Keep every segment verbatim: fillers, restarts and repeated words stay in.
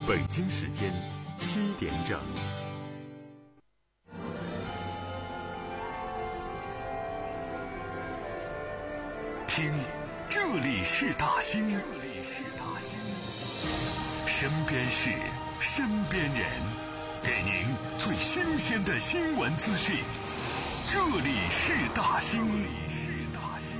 北京时间七点整。听，这里是大兴，这里是大兴，身边事，身边人，给您最新鲜的新闻资讯。这里是大兴，这里是大兴。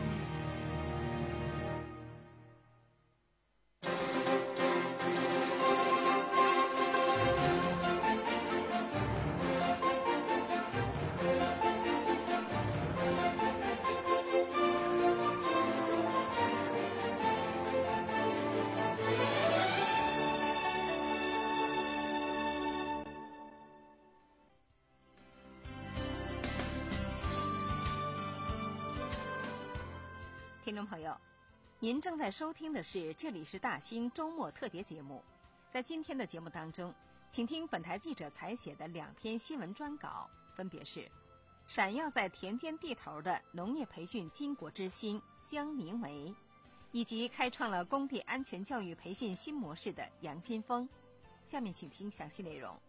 听众朋友，您正在收听的是这里是大兴周末特别节目。在今天的节目当中，请听本台记者采写的两篇新闻专稿，分别是闪耀在田间地头的农业培训巾帼之星江明梅，以及开创了工地安全教育培训新模式的杨金峰。下面请听详细内容。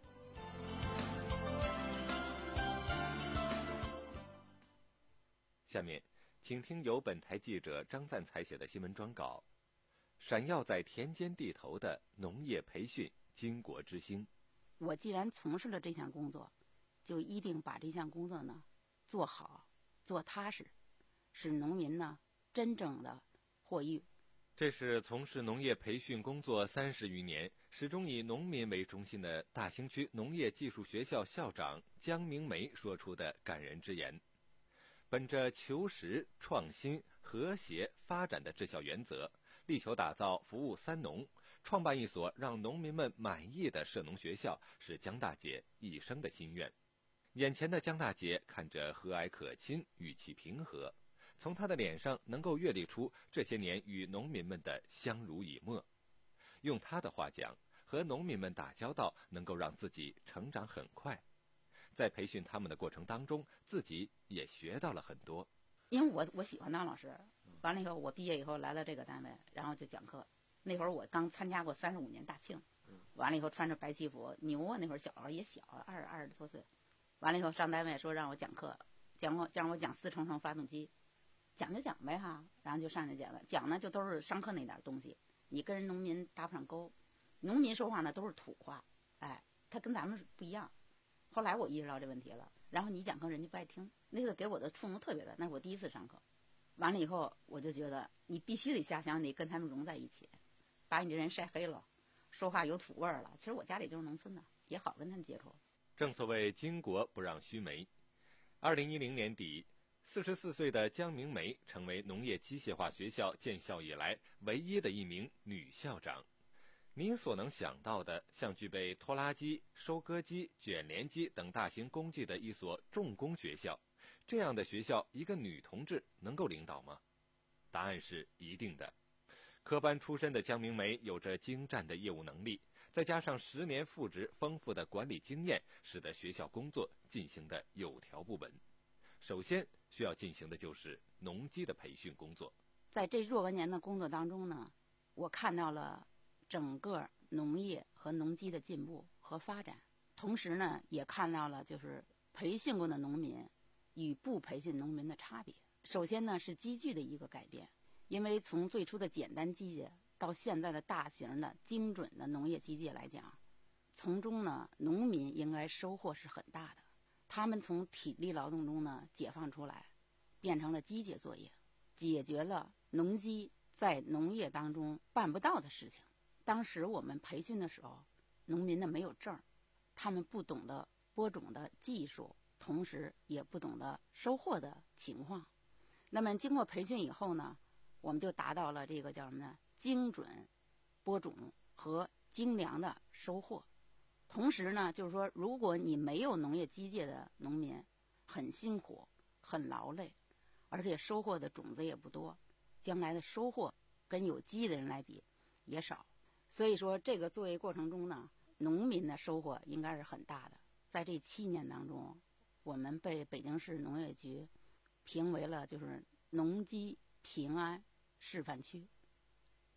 下面请听由本台记者张赞采写的新闻专稿：闪耀在田间地头的农业培训巾帼之星。 我既然从事了这项工作，就一定把这项工作呢做好、做踏实，使农民呢真正的获益。 这是从事农业培训工作三十余年，始终以农民为中心的大兴区农业技术学校校长江明梅说出的感人之言。本着求实、创新、和谐发展的治校原则，力求打造服务三农，创办一所让农民们满意的社农学校，是江大姐一生的心愿。眼前的江大姐看着和蔼可亲，语气平和，从她的脸上能够阅历出这些年与农民们的相濡以沫。用她的话讲，和农民们打交道能够让自己成长很快。在培训他们的过程当中，自己也学到了很多。 因为我我喜欢当老师，完了以后我毕业以后来到这个单位，然后就讲课。那会儿我刚参加过三十五年大庆，完了以后穿着白旗服，牛啊，那会儿小孩也小，二二十多岁。完了以后上单位说让我讲课，讲我让我讲四冲程发动机，讲就讲呗哈，然后就上去讲了。讲呢就都是上课那点东西，你跟人农民搭不上钩，农民说话呢都是土话，哎，他跟咱们不一样。后来我意识到这问题了，然后你讲课人家不爱听，那个给我的触动特别大。那是我第一次上课，完了以后我就觉得你必须得下乡，得跟他们融在一起，把你这人晒黑了，说话有土味儿了。其实我家里就是农村的，也好跟他们接触。 正所谓巾帼不让须眉。二零一零年底，四十四岁的江明梅成为农业机械化学校建校以来唯一的一名女校长。您所能想到的，像具备拖拉机、收割机、卷帘机等大型工具的一所重工学校，这样的学校，一个女同志能够领导吗？答案是一定的。科班出身的江明梅有着精湛的业务能力，再加上十年复职丰富的管理经验，使得学校工作进行的有条不紊。首先需要进行的就是农机的培训工作。 在这若干年的工作当中呢，我看到了整个农业和农机的进步和发展，同时呢，也看到了就是培训过的农民与不培训农民的差别。首先呢，是机具的一个改变，因为从最初的简单机械到现在的大型的精准的农业机械来讲，从中呢，农民应该收获是很大的。他们从体力劳动中呢解放出来，变成了机械作业，解决了农机在农业当中办不到的事情。当时我们培训的时候，农民呢没有证，他们不懂得播种的技术，同时也不懂得收获的情况。那么经过培训以后呢，我们就达到了这个叫什么呢？精准播种和精良的收获。同时呢，就是说，如果你没有农业机械的农民，很辛苦，很劳累，而且收获的种子也不多，将来的收获跟有机的人来比也少。所以说，这个作业过程中呢，农民的收获应该是很大的。在这七年当中，我们被北京市农业局评为了就是农机平安示范区。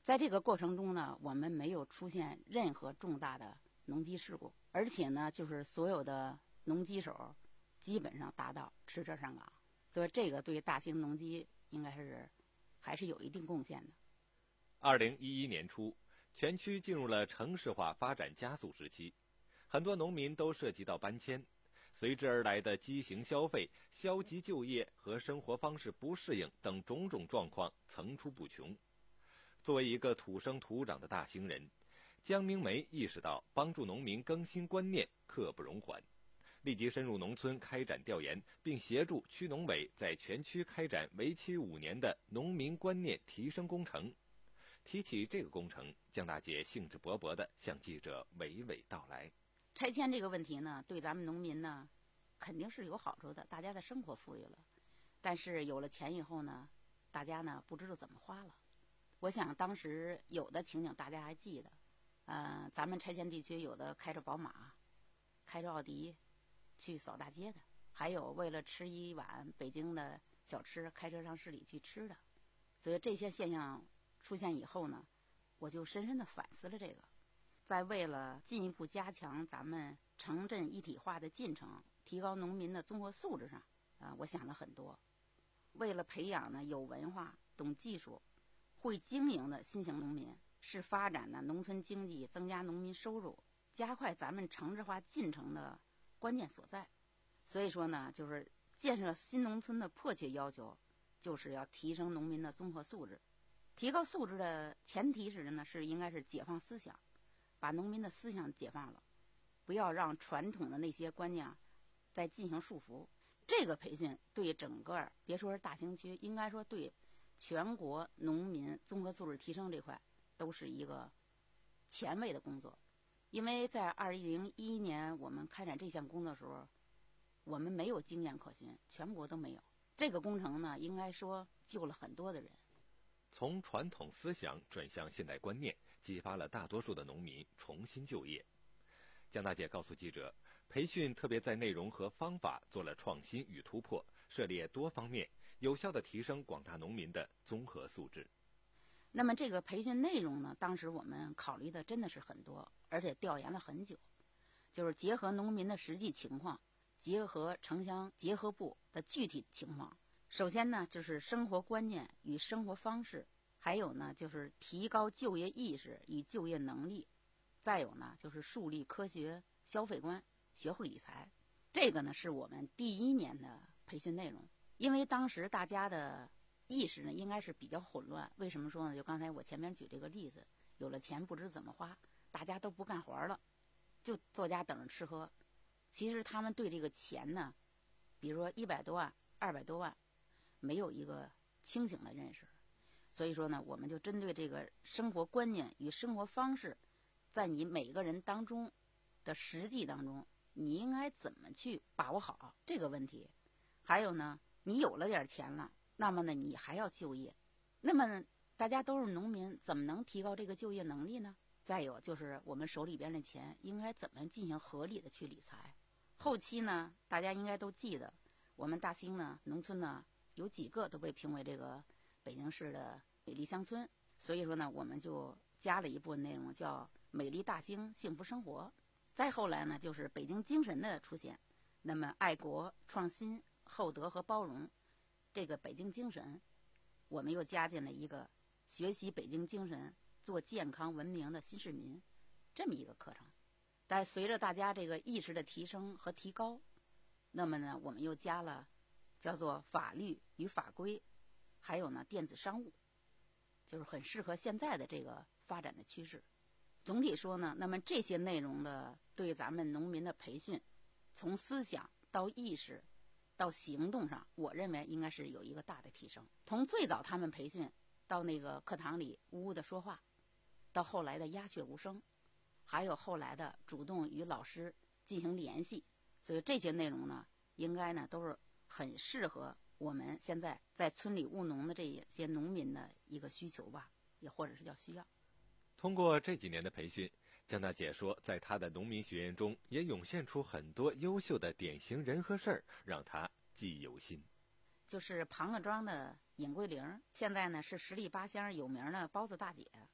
在这个过程中呢，我们没有出现任何重大的农机事故，而且呢，就是所有的农机手基本上达到持证上岗，所以这个对大兴农机应该是还是有一定贡献的。 二零一一年初，全区进入了城市化发展加速时期，很多农民都涉及到搬迁，随之而来的畸形消费、消极就业和生活方式不适应等种种状况层出不穷。作为一个土生土长的大兴人，江明梅意识到帮助农民更新观念刻不容缓，立即深入农村开展调研，并协助区农委在全区开展为期五年的农民观念提升工程。提起这个工程，江大姐兴致勃勃地向记者娓娓道来。 拆迁这个问题呢，对咱们农民呢肯定是有好处的，大家的生活富裕了。但是有了钱以后呢，大家呢不知道怎么花了。我想当时有的情景大家还记得，呃，咱们拆迁地区有的开着宝马，开着奥迪去扫大街的，还有为了吃一碗北京的小吃开车上市里去吃的。所以这些现象出现以后呢，我就深深地反思了这个。在为了进一步加强咱们城镇一体化的进程，提高农民的综合素质上，啊、呃，我想了很多。为了培养呢有文化、懂技术、会经营的新型农民，是发展呢农村经济、增加农民收入、加快咱们城市化进程的关键所在。所以说呢，就是建设新农村的迫切要求，就是要提升农民的综合素质。提高素质的前提是呢，是应该是解放思想，把农民的思想解放了，不要让传统的那些观念再进行束缚。这个培训对整个别说是大兴区，应该说对全国农民综合素质提升这块都是一个前卫的工作。因为在二零一一年我们开展这项工作的时候，我们没有经验可循，全国都没有。这个工程呢，应该说救了很多的人。 从传统思想转向现代观念，激发了大多数的农民重新就业。江大姐告诉记者，培训特别在内容和方法做了创新与突破，涉猎多方面，有效地提升广大农民的综合素质。 那么这个培训内容呢，当时我们考虑的真的是很多，而且调研了很久，就是结合农民的实际情况，结合城乡结合部的具体情况。首先呢，就是生活观念与生活方式，还有呢，就是提高就业意识与就业能力，再有呢，就是树立科学消费观，学会理财。这个呢，是我们第一年的培训内容。因为当时大家的意识呢，应该是比较混乱。为什么说呢？就刚才我前面举这个例子，有了钱不知怎么花，大家都不干活了，就坐家等着吃喝。其实他们对这个钱呢，比如说一百多万、二百多万，没有一个清醒的认识。所以说呢，我们就针对这个生活观念与生活方式，在你每个人当中的实际当中，你应该怎么去把握好这个问题。还有呢，你有了点钱了，那么呢，你还要就业。那么大家都是农民，怎么能提高这个就业能力呢？再有就是我们手里边的钱应该怎么进行合理的去理财。后期呢，大家应该都记得，我们大兴呢，农村呢，有几个都被评为这个北京市的美丽乡村。所以说呢，我们就加了一部分内容，叫美丽大兴幸福生活。再后来呢，就是北京精神的出现。那么爱国、创新、厚德和包容，这个北京精神，我们又加进了一个学习北京精神，做健康文明的新市民这么一个课程。但随着大家这个意识的提升和提高，那么呢，我们又加了叫做法律与法规，还有呢电子商务，就是很适合现在的这个发展的趋势。总体说呢，那么这些内容的对咱们农民的培训，从思想到意识到行动上，我认为应该是有一个大的提升。从最早他们培训到那个课堂里呜呜的说话，到后来的鸦雀无声，还有后来的主动与老师进行联系，所以这些内容呢，应该呢都是很适合我们现在在村里务农的这些农民的一个需求吧，也或者是叫需要。 通过这几年的培训，江大姐说，在她的农民学院中也涌现出很多优秀的典型人和事儿，让她记忆犹新。 就是庞各庄的尹桂玲，现在呢是十里八乡有名的包子大姐。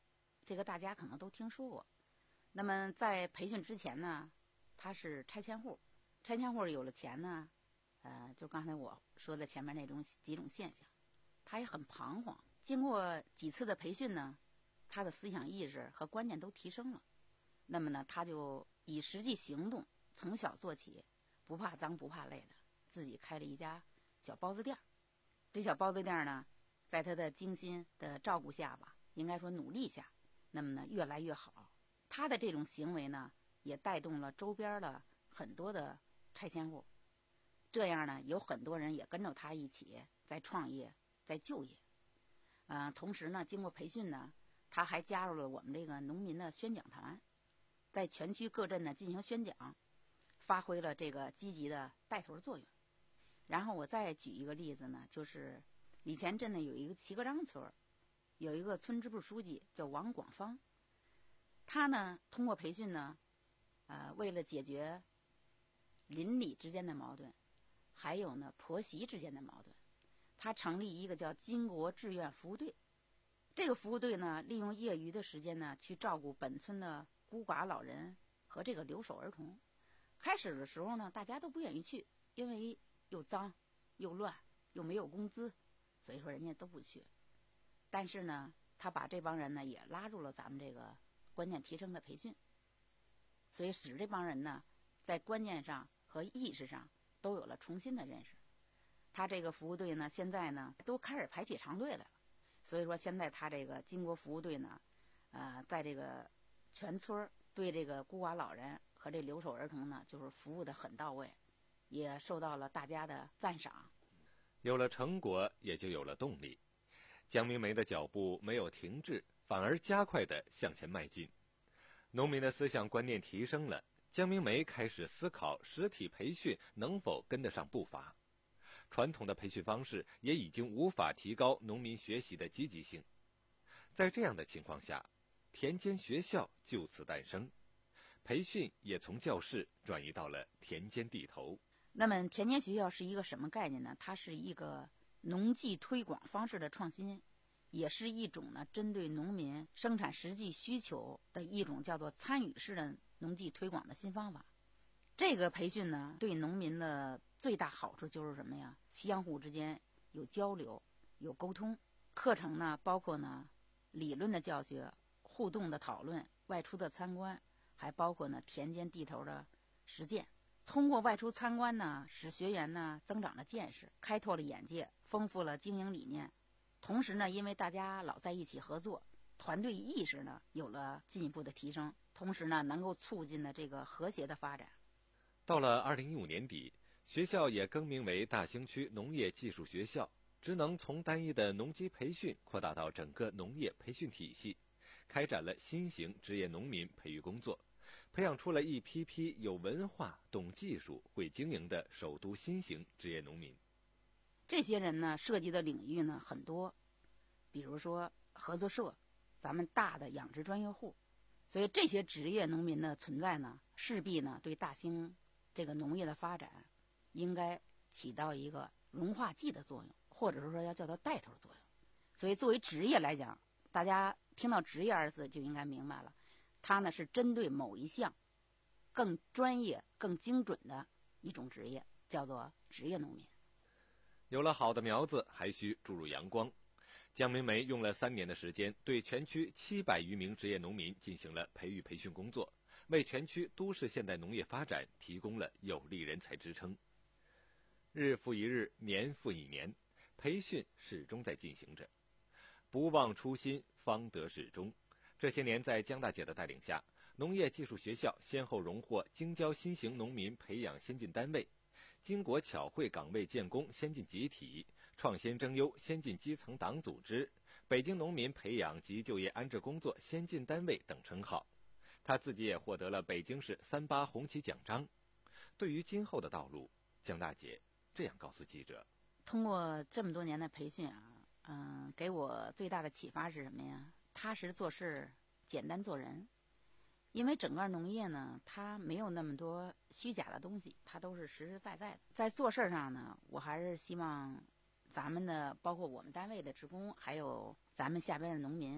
这个大家可能都听说过。那么在培训之前呢，他是拆迁户，拆迁户有了钱呢，呃，就刚才我说的前面那种几种现象，他也很彷徨。经过几次的培训呢，他的思想意识和观念都提升了。那么呢，他就以实际行动，从小做起，不怕脏不怕累的，自己开了一家小包子店。这小包子店呢，在他的精心的照顾下吧，应该说努力下，那么呢越来越好。他的这种行为呢，也带动了周边的很多的拆迁户，这样呢，有很多人也跟着他一起在创业，在就业。嗯、呃，同时呢，经过培训呢，他还加入了我们这个农民的宣讲团，在全区各镇呢进行宣讲，发挥了这个积极的带头作用。然后我再举一个例子呢，就是李前镇呢有一个齐格章村，有一个村支部书记叫王广芳，他呢通过培训呢，呃，为了解决邻里之间的矛盾，还有呢婆媳之间的矛盾，他成立一个叫金国志愿服务队。这个服务队呢，利用业余的时间呢，去照顾本村的孤寡老人和这个留守儿童。开始的时候呢，大家都不愿意去，因为又脏又乱又没有工资，所以说人家都不去。但是呢，他把这帮人呢也拉入了咱们这个观念提升的培训，所以使这帮人呢在观念上和意识上都有了重新的认识。他这个服务队呢，现在呢都开始排起长队来了。所以说现在他这个金国服务队呢，呃，在这个全村对这个孤寡老人和这留守儿童呢，就是服务的很到位，也受到了大家的赞赏。 有了成果，也就有了动力。江明梅的脚步没有停滞，反而加快地向前迈进。农民的思想观念提升了，江明梅开始思考实体培训能否跟得上步伐。传统的培训方式也已经无法提高农民学习的积极性。在这样的情况下，田间学校就此诞生，培训也从教室转移到了田间地头。 那么田间学校是一个什么概念呢？它是一个农技推广方式的创新，也是一种呢针对农民生产实际需求的一种叫做参与式的农技推广的新方法。这个培训呢，对农民的最大好处就是什么呀？相互之间有交流，有沟通。课程呢，包括呢理论的教学、互动的讨论、外出的参观，还包括呢田间地头的实践。通过外出参观呢，使学员呢增长了见识，开拓了眼界，丰富了经营理念。同时呢，因为大家老在一起合作，团队意识呢有了进一步的提升，同时呢能够促进了这个和谐的发展。 到了二零一五年底，学校也更名为大兴区农业技术学校，职能从单一的农机培训扩大到整个农业培训体系，开展了新型职业农民培育工作，培养出了一批批有文化、懂技术、会经营的首都新型职业农民。 这些人呢，涉及的领域呢很多，比如说合作社，咱们大的养殖专业户，所以这些职业农民的存在呢，势必呢对大兴这个农业的发展应该起到一个融化剂的作用，或者是说要叫它带头作用。所以作为职业来讲，大家听到职业二字就应该明白了，它呢是针对某一项更专业更精准的一种职业，叫做职业农民。 有了好的苗子，还需注入阳光。江明梅用了三年的时间，对全区七百余名职业农民进行了培育培训工作，为全区都市现代农业发展提供了有力人才支撑。日复一日，年复一年，培训始终在进行着。不忘初心，方得始终。这些年，在江大姐的带领下，农业技术学校先后荣获京郊新型农民培养先进单位、金国巧慧岗位建功先进集体、创新征优先进基层党组织、北京农民培养及就业安置工作先进单位等称号。他自己也获得了北京市三八红旗奖章。对于今后的道路，江大姐这样告诉记者： 通过这么多年的培训啊，嗯、呃，给我最大的启发是什么呀？踏实做事，简单做人。因为整个农业呢，它没有那么多虚假的东西，它都是实实在在的。在做事上呢，我还是希望咱们的，包括我们单位的职工，还有咱们下边的农民，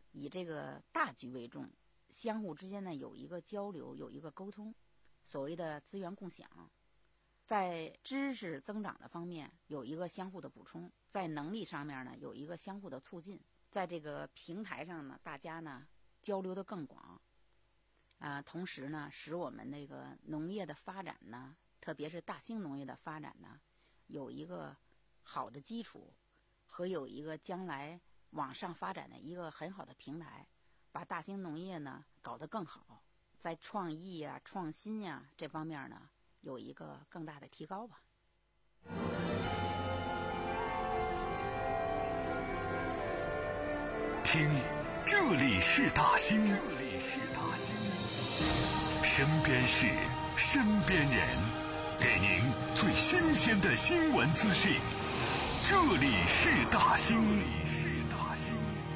以这个大局为重，相互之间呢有一个交流，有一个沟通，所谓的资源共享，在知识增长的方面有一个相互的补充，在能力上面呢有一个相互的促进，在这个平台上呢大家呢交流的更广啊，同时呢使我们那个农业的发展呢，特别是大兴农业的发展呢有一个好的基础和有一个将来往上发展的一个很好的平台，把大兴农业呢搞得更好，在创意啊、创新呀、啊、这方面呢有一个更大的提高吧。 听，这里是大兴，这里是大兴，身边事，身边人，给您最新鲜的新闻资讯。这里是大兴，这里是大兴。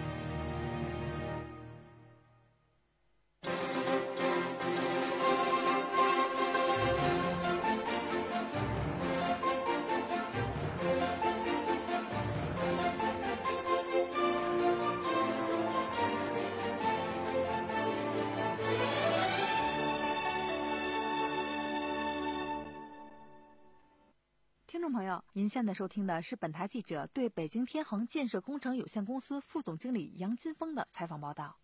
听众朋友，您现在收听的是本台记者对北京天恒建设工程有限公司副总经理杨金峰的采访报道。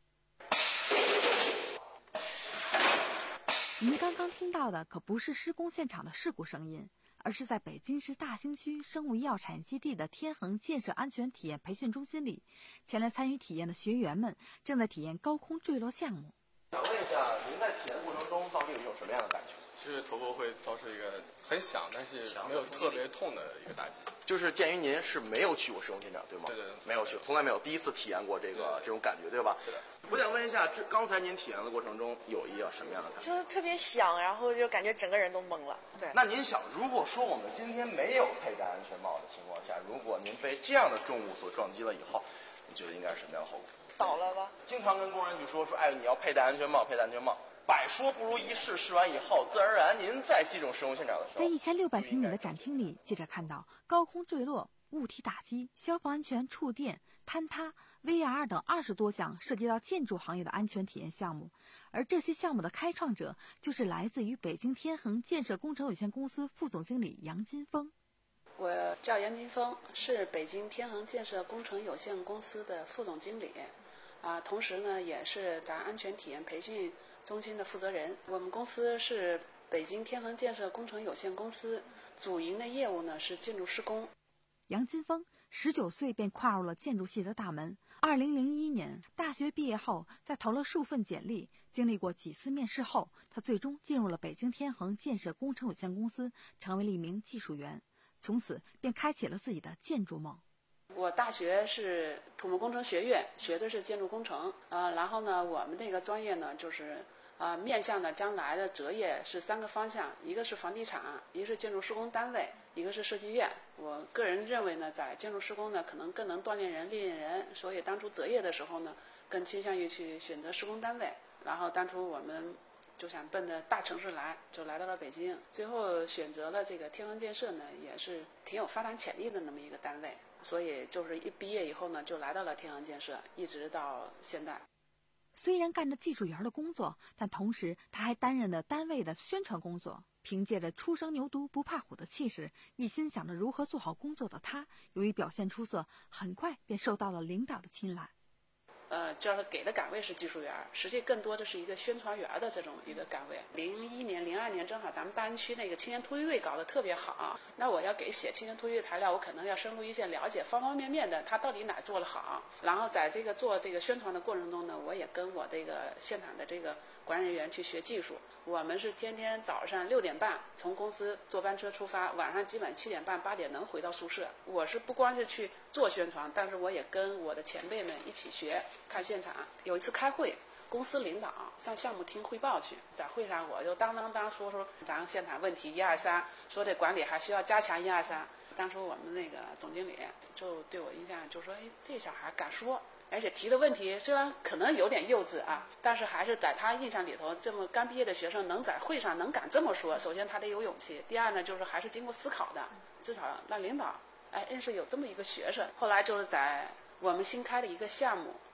您刚刚听到的可不是施工现场的事故声音，而是在北京市大兴区生物医药产业基地的天恒建设安全体验培训中心里，前来参与体验的学员们正在体验高空坠落项目。 想问一下，您在体验过程中到底有一种什么样的感觉？ 就是头部会遭受一个很响，但是没有特别痛的一个打击。 就是鉴于您是没有去过施工现场，对吗？ 对对对， 没有去，从来没有，第一次体验过这个这种感觉，对吧？ 是的。 我想问一下，这刚才您体验的过程中有一个什么样的感觉？ 就是特别响，然后就感觉整个人都懵了。对。 那您想，如果说我们今天没有佩戴安全帽的情况下，如果您被这样的重物所撞击了以后，你觉得应该是什么样的后果？ 倒了吧。 经常跟工人去说说，哎，你要佩戴安全帽，佩戴安全帽。百说不如一试，试完以后，自然而然您在这种施工现场的时候， 在一千六百平米的展厅里，记者看到高空坠落、物体打击、消防安全、触电、坍塌、V R 等二十多项涉及到建筑行业的安全体验项目，而这些项目的开创者就是来自于北京天恒建设工程有限公司副总经理杨金峰。 我叫杨金峰，是北京天恒建设工程有限公司的副总经理，啊，同时呢也是咱安全体验培训中心的负责人。我们公司是北京天恒建设工程有限公司，主营的业务呢是建筑施工。 杨金峰十九岁便跨入了建筑系的大门。二零零一年大学毕业后，在投了数份简历，经历过几次面试后，他最终进入了北京天恒建设工程有限公司，成为了一名技术员。从此便开启了自己的建筑梦。 我大学是土木工程学院，学的是建筑工程，呃，然后呢，我们那个专业呢，就是呃，面向的将来的择业是三个方向，一个是房地产，一个是建筑施工单位，一个是设计院。我个人认为呢，在建筑施工呢，可能更能锻炼人、历练人，所以当初择业的时候呢，更倾向于去选择施工单位。然后当初我们就想奔着大城市来，就来到了北京，最后选择了这个天恒建设呢，也是挺有发展潜力的那么一个单位。所以就是一毕业以后呢，就来到了天恒建设，一直到现在。 虽然干着技术员的工作，但同时他还担任了单位的宣传工作。凭借着初生牛犊不怕虎的气势，一心想着如何做好工作的他，由于表现出色，很快便受到了领导的青睐。 呃，就是给的岗位是技术员，实际更多的是一个宣传员的这种一个岗位。零一年、零二年正好咱们大安区那个青年突击队搞得特别好，那我要给写青年突击材料，我可能要深入一线了解方方面面的，他到底哪做得好。然后在这个做这个宣传的过程中呢，我也跟我这个现场的这个管理人员去学技术。我们是天天早上六点半从公司坐班车出发，晚上基本七点半八点能回到宿舍。我是不光是去做宣传，但是我也跟我的前辈们一起学。看现场，有一次开会，公司领导上项目厅汇报去，在会上我就当当当说说咱现场问题一二三，说这管理还需要加强一二三。当时我们那个总经理就对我印象就说，哎，这小孩敢说，而且提的问题虽然可能有点幼稚啊，但是还是在他印象里头，这么刚毕业的学生能在会上能敢这么说，首先他得有勇气，第二呢就是还是经过思考的，至少让领导哎认识有这么一个学生。后来就是在我们新开的一个项目，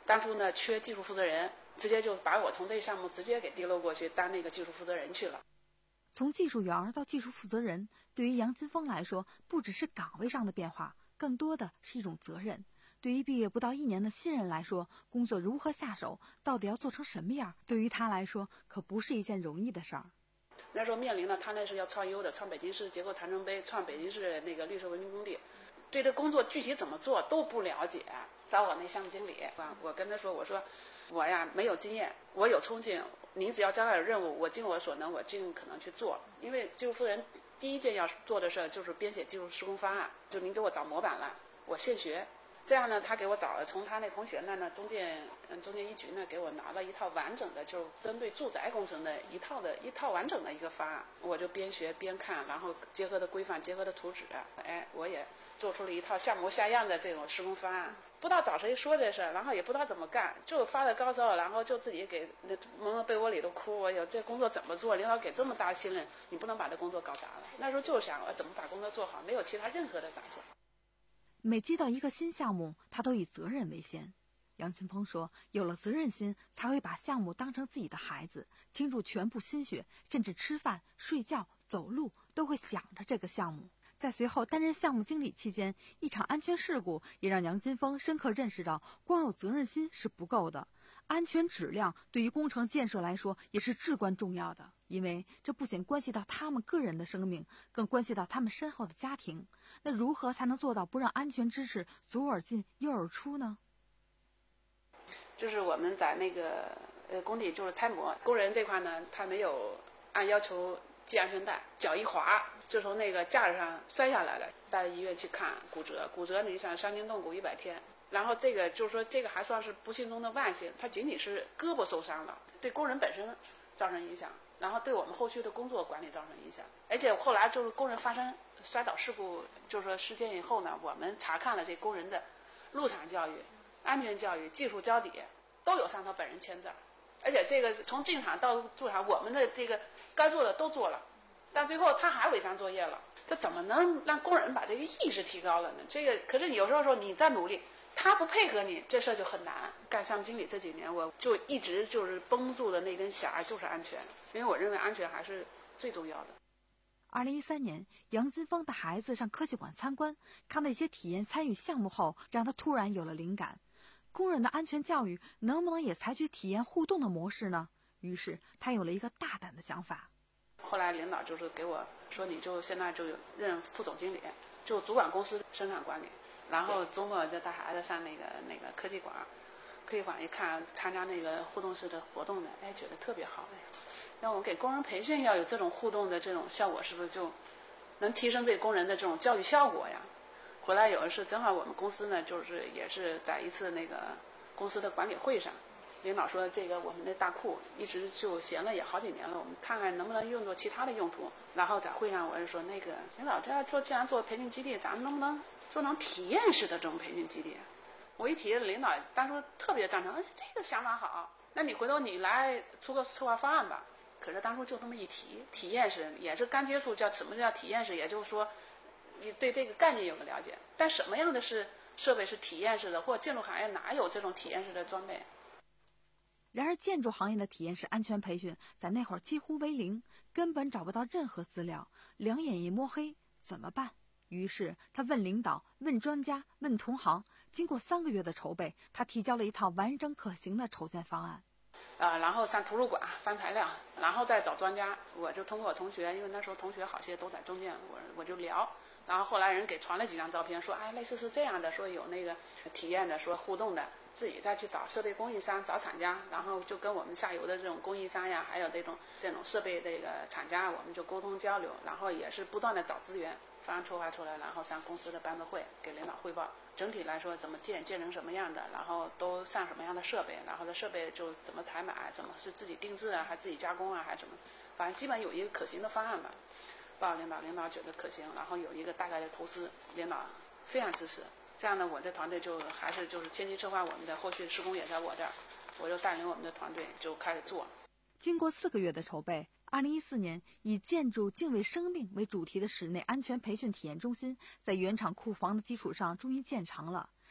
当初呢缺技术负责人，直接就把我从这项目直接给提溜过去当那个技术负责人去了。 从技术员到技术负责人，对于杨金峰来说，不只是岗位上的变化，更多的是一种责任。对于毕业不到一年的新人来说，工作如何下手，到底要做成什么样，对于他来说可不是一件容易的事儿。 那时候面临了他那是要创优的，创北京市结构长城碑，创北京市那个绿色文明工地，对这工作具体怎么做都不了解。找我那项目经理，我跟他说，我说我呀没有经验，我有冲劲，您只要交代有任务，我尽我所能，我尽可能去做。因为技术负责人第一件要做的事就是编写技术施工方案，就您给我找模板来，我现学。这样呢，他给我找了，从他那同学那呢，中建嗯中建一局呢，给我拿了一套完整的，就针对住宅工程的一套的一套完整的一个方案，我就边学边看，然后结合的规范，结合的图纸，哎，我也做出了一套像模像样的这种施工方案。不知道找谁说这事儿，然后也不知道怎么干，就发了高烧，然后就自己给蒙到被窝里头哭。我有这工作怎么做？领导给这么大信任，你不能把这工作搞砸了。那时候就想我怎么把工作做好，没有其他任何的杂想。 每接到一个新项目，他都以责任为先。杨金峰说，有了责任心，才会把项目当成自己的孩子，倾注全部心血，甚至吃饭、睡觉、走路都会想着这个项目。在随后担任项目经理期间，一场安全事故也让杨金峰深刻认识到，光有责任心是不够的，安全质量对于工程建设来说也是至关重要的，因为这不仅关系到他们个人的生命，更关系到他们身后的家庭。那如何才能做到不让安全知识左耳进右耳出呢？ 就是我们在那个呃工地就是拆模，工人这块呢，他没有按要求系安全带，脚一滑就从那个架子上摔下来了，带到医院去看骨折，骨折你想伤筋动骨一百天。然后这个就是说这个还算是不幸中的万幸，他仅仅是胳膊受伤了，对工人本身造成影响，然后对我们后续的工作管理造成影响。而且后来就是工人发生摔倒事故就是说事件以后呢，我们查看了这工人的入场教育、安全教育、技术交底都有上头本人签字，而且这个从进场到驻场我们的这个该做的都做了，但最后他还违章作业了，这怎么能让工人把这个意识提高了呢？这个可是有时候说你再努力，他不配合你，这事儿就很难。干项目经理这几年，我就一直就是绷住的那根弦就是安全，因为我认为安全还是最重要的。 二零一三年，杨金峰的孩子上科技馆参观，看到一些体验参与项目后，让他突然有了灵感：工人的安全教育能不能也采取体验互动的模式呢？于是他有了一个大胆的想法。 后来领导就是给我说，你就现在就任副总经理，就主管公司生产管理，然后周末就带孩子上那个那个科技馆，科技馆一看参加那个互动式的活动呢，哎，觉得特别好。哎，那我们给工人培训要有这种互动的这种效果，是不是就能提升对工人的这种教育效果呀？回来有的是正好我们公司呢，就是也是在一次那个公司的管理会上，领导说这个我们的大库一直就闲了也好几年了，我们看看能不能用作其他的用途。然后在会上我就说，那个领导这样做，既然做培训基地，咱们能不能做成体验式的这种培训基地？我一提，领导当初特别赞成，哎，这个想法好，那你回头你来出个策划方案吧。可是当初就这么一提，体验式也是刚接触，叫什么叫体验式？也就是说，你对这个概念有个了解，但什么样的是设备是体验式的，或者建筑行业哪有这种体验式的装备？ 然而，建筑行业的体验式安全培训在那会儿几乎为零，根本找不到任何资料，两眼一摸黑，怎么办？于是他问领导、问专家、问同行。经过三个月的筹备，他提交了一套完整可行的筹建方案。 呃，然后上图书馆翻材料，然后再找专家。我就通过我同学，因为那时候同学好些都在中建，我我就聊。然后后来人给传了几张照片，说哎，类似是这样的，说有那个体验的，说互动的，自己再去找设备供应商、找厂家，然后就跟我们下游的这种供应商呀，还有这种这种设备这个厂家，我们就沟通交流，然后也是不断的找资源，方案筹划出来，然后上公司的班子会给领导汇报。整体来说怎么建，建成什么样的，然后都上什么样的设备，然后这设备就怎么采买，怎么是自己定制啊，还自己加工啊，还是什么，反正基本有一个可行的方案吧。报领导，领导觉得可行，然后有一个大概的投资，领导非常支持。这样呢，我这团队就还是就是前期策划，我们的后续施工也在我这儿，我就带领我们的团队就开始做。 经过四个月的筹备，二零一四年以建筑敬畏生命为主题的室内安全培训体验中心，在原厂库房的基础上终于建成了。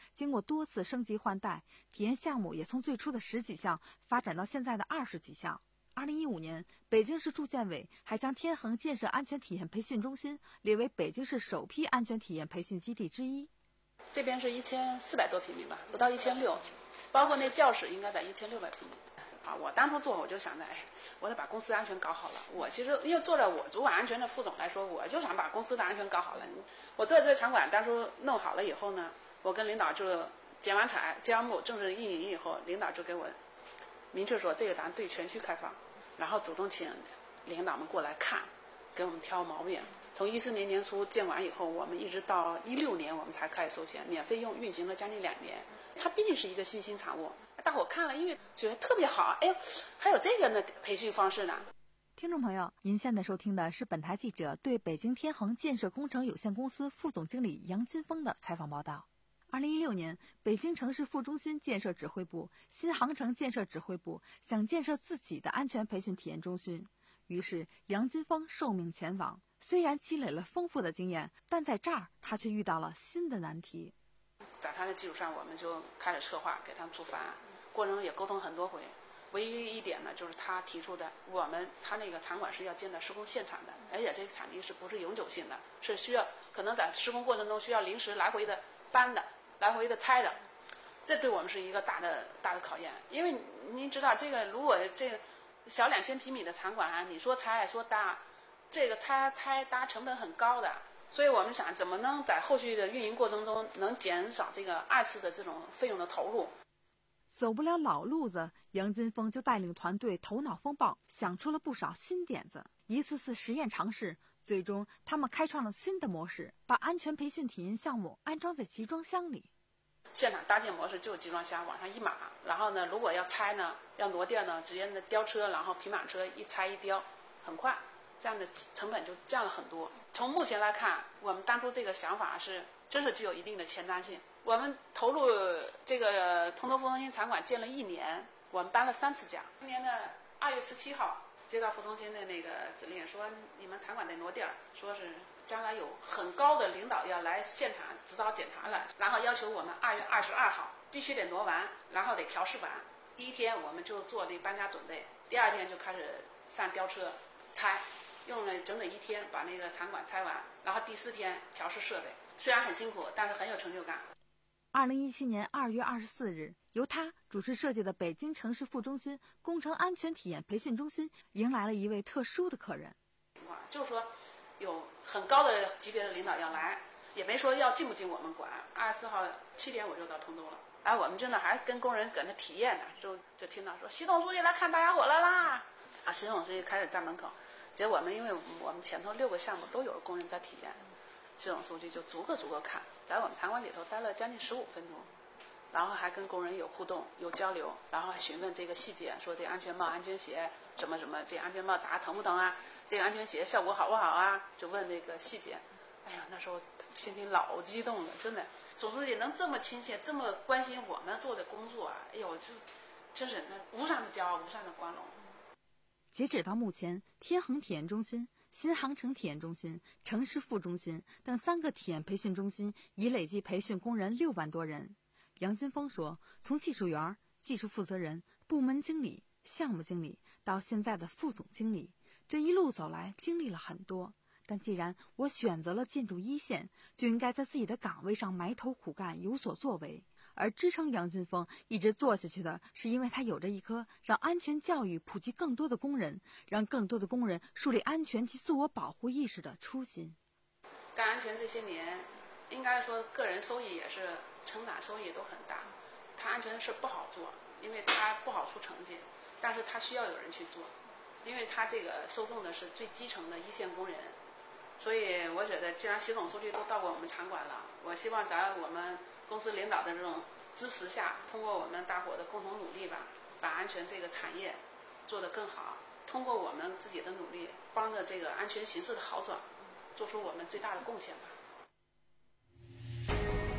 经过多次升级换代，体验项目也从最初的十几项发展到现在的二十几项。二零一五年，北京市住建委还将天恒建设安全体验培训中心列为北京市首批安全体验培训基地之一。 这边是一千四百多平米吧，不到一千六，包括那教室应该在一千六百平米。啊，我当初做我就想着，哎，我得把公司安全搞好了。我其实因为做着我主管安全的副总来说，我就想把公司的安全搞好了。我做这个场馆当初弄好了以后呢，我跟领导就剪完彩、接完幕，正式运营以后，领导就给我明确说，这个咱对全区开放，然后主动请领导们过来看，给我们挑毛病。从一四年年初建完以后，我们一直到一六年我们才开始收钱，免费用运行了将近两年。它毕竟是一个新兴产物，大伙看了因为觉得特别好，哎呦，还有这个呢培训方式呢。 听众朋友，您现在收听的是本台记者对北京天恒建设工程有限公司副总经理杨金峰的采访报道。二零一六年，北京城市副中心建设指挥部、新航城建设指挥部想建设自己的安全培训体验中心，于是杨金峰受命前往。虽然积累了丰富的经验，但在这儿他却遇到了新的难题。 在他的基础上，我们就开始策划，给他们出方案，过程中也沟通很多回。唯一一点呢，就是他提出的，我们他那个场馆是要建在施工现场的，而且这个场地是不是永久性的，是需要可能在施工过程中需要临时来回的搬的，来回的拆的，这对我们是一个大的大的考验。因为您知道，这个如果这个小两千平米的场馆啊，你说拆说搭，这个拆拆搭成本很高的。所以我们想怎么能在后续的运营过程中能减少这个二次的这种费用的投入。 走不了老路子，杨金峰就带领团队头脑风暴，想出了不少新点子，一次次实验尝试，最终他们开创了新的模式，把安全培训体验项目安装在集装箱里。 现场搭建模式就是集装箱往上一码，然后呢，如果要拆呢，要挪垫呢，直接的吊车，然后平板车一拆一吊，很快，这样的成本就降了很多。从目前来看，我们当初这个想法是真是具有一定的前瞻性。我们投入这个通州副中心场馆建了一年，我们搬了三次家。今年的二月十七号接到副中心的那个指令，说你们场馆得挪地儿，说是将来有很高的领导要来现场指导检查了，然后要求我们二月二十二号必须得挪完，然后得调试完。第一天我们就做这搬家准备，第二天就开始上吊车拆。用了整整一天把那个场馆拆完，然后第四天调试设备，虽然很辛苦，但是很有成就感。 二零一七年二月二十四日，由他主持设计的北京城市副中心工程安全体验培训中心迎来了一位特殊的客人。 就是说，有很高的级别的领导要来，也没说要进不进我们馆。二十四号七点我就到通州了，哎，我们真的还跟工人搁那体验呢，就就听到说习总书记来看大家伙来啦，啊，习总书记开始站门口。结果我们因为我们前头六个项目都有工人在体验，习总书记就逐个逐个看，在我们场馆里头待了将近十五分钟，然后还跟工人有互动有交流，然后还询问这个细节，说这安全帽安全鞋什么什么，这安全帽砸疼不疼啊，这个安全鞋效果好不好啊，就问这个细节。哎呀，那时候心里老激动了，真的，总书记能这么亲切这么关心我们做的工作啊，哎呦，就真是那无上的骄傲无上的光荣。 截止到目前，天恒体验中心、新航城体验中心、城市副中心等三个体验培训中心已累计培训工人六万多人。杨金峰说，从技术员、技术负责人、部门经理、项目经理到现在的副总经理，这一路走来经历了很多。但既然我选择了进入一线，就应该在自己的岗位上埋头苦干，有所作为。而支撑杨金峰一直做下去的，是因为他有着一颗让安全教育普及更多的工人，让更多的工人树立安全及自我保护意识的初心。 干安全这些年，应该说个人收益也是成长收益都很大。他安全是不好做，因为他不好出成绩，但是他需要有人去做，因为他这个受众的是最基层的一线工人。所以我觉得，既然习总书记都到过我们场馆了，我希望咱我们公司领导的这种支持下，通过我们大伙的共同努力吧，把安全这个产业做得更好。通过我们自己的努力，帮着这个安全形势的好转，做出我们最大的贡献吧。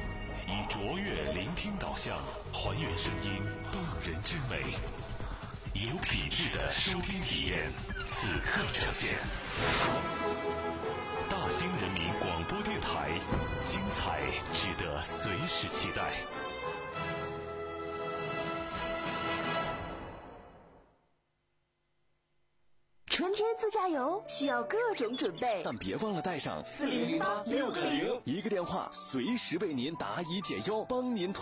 以卓越聆听导向，还原声音动人之美。 有品质的收听体验，此刻呈现。大兴人民广播电台，精彩值得随时期待。 春天自驾游需要各种准备， 但别忘了带上四零零八六个零，一个电话随时为您答疑解忧，帮您。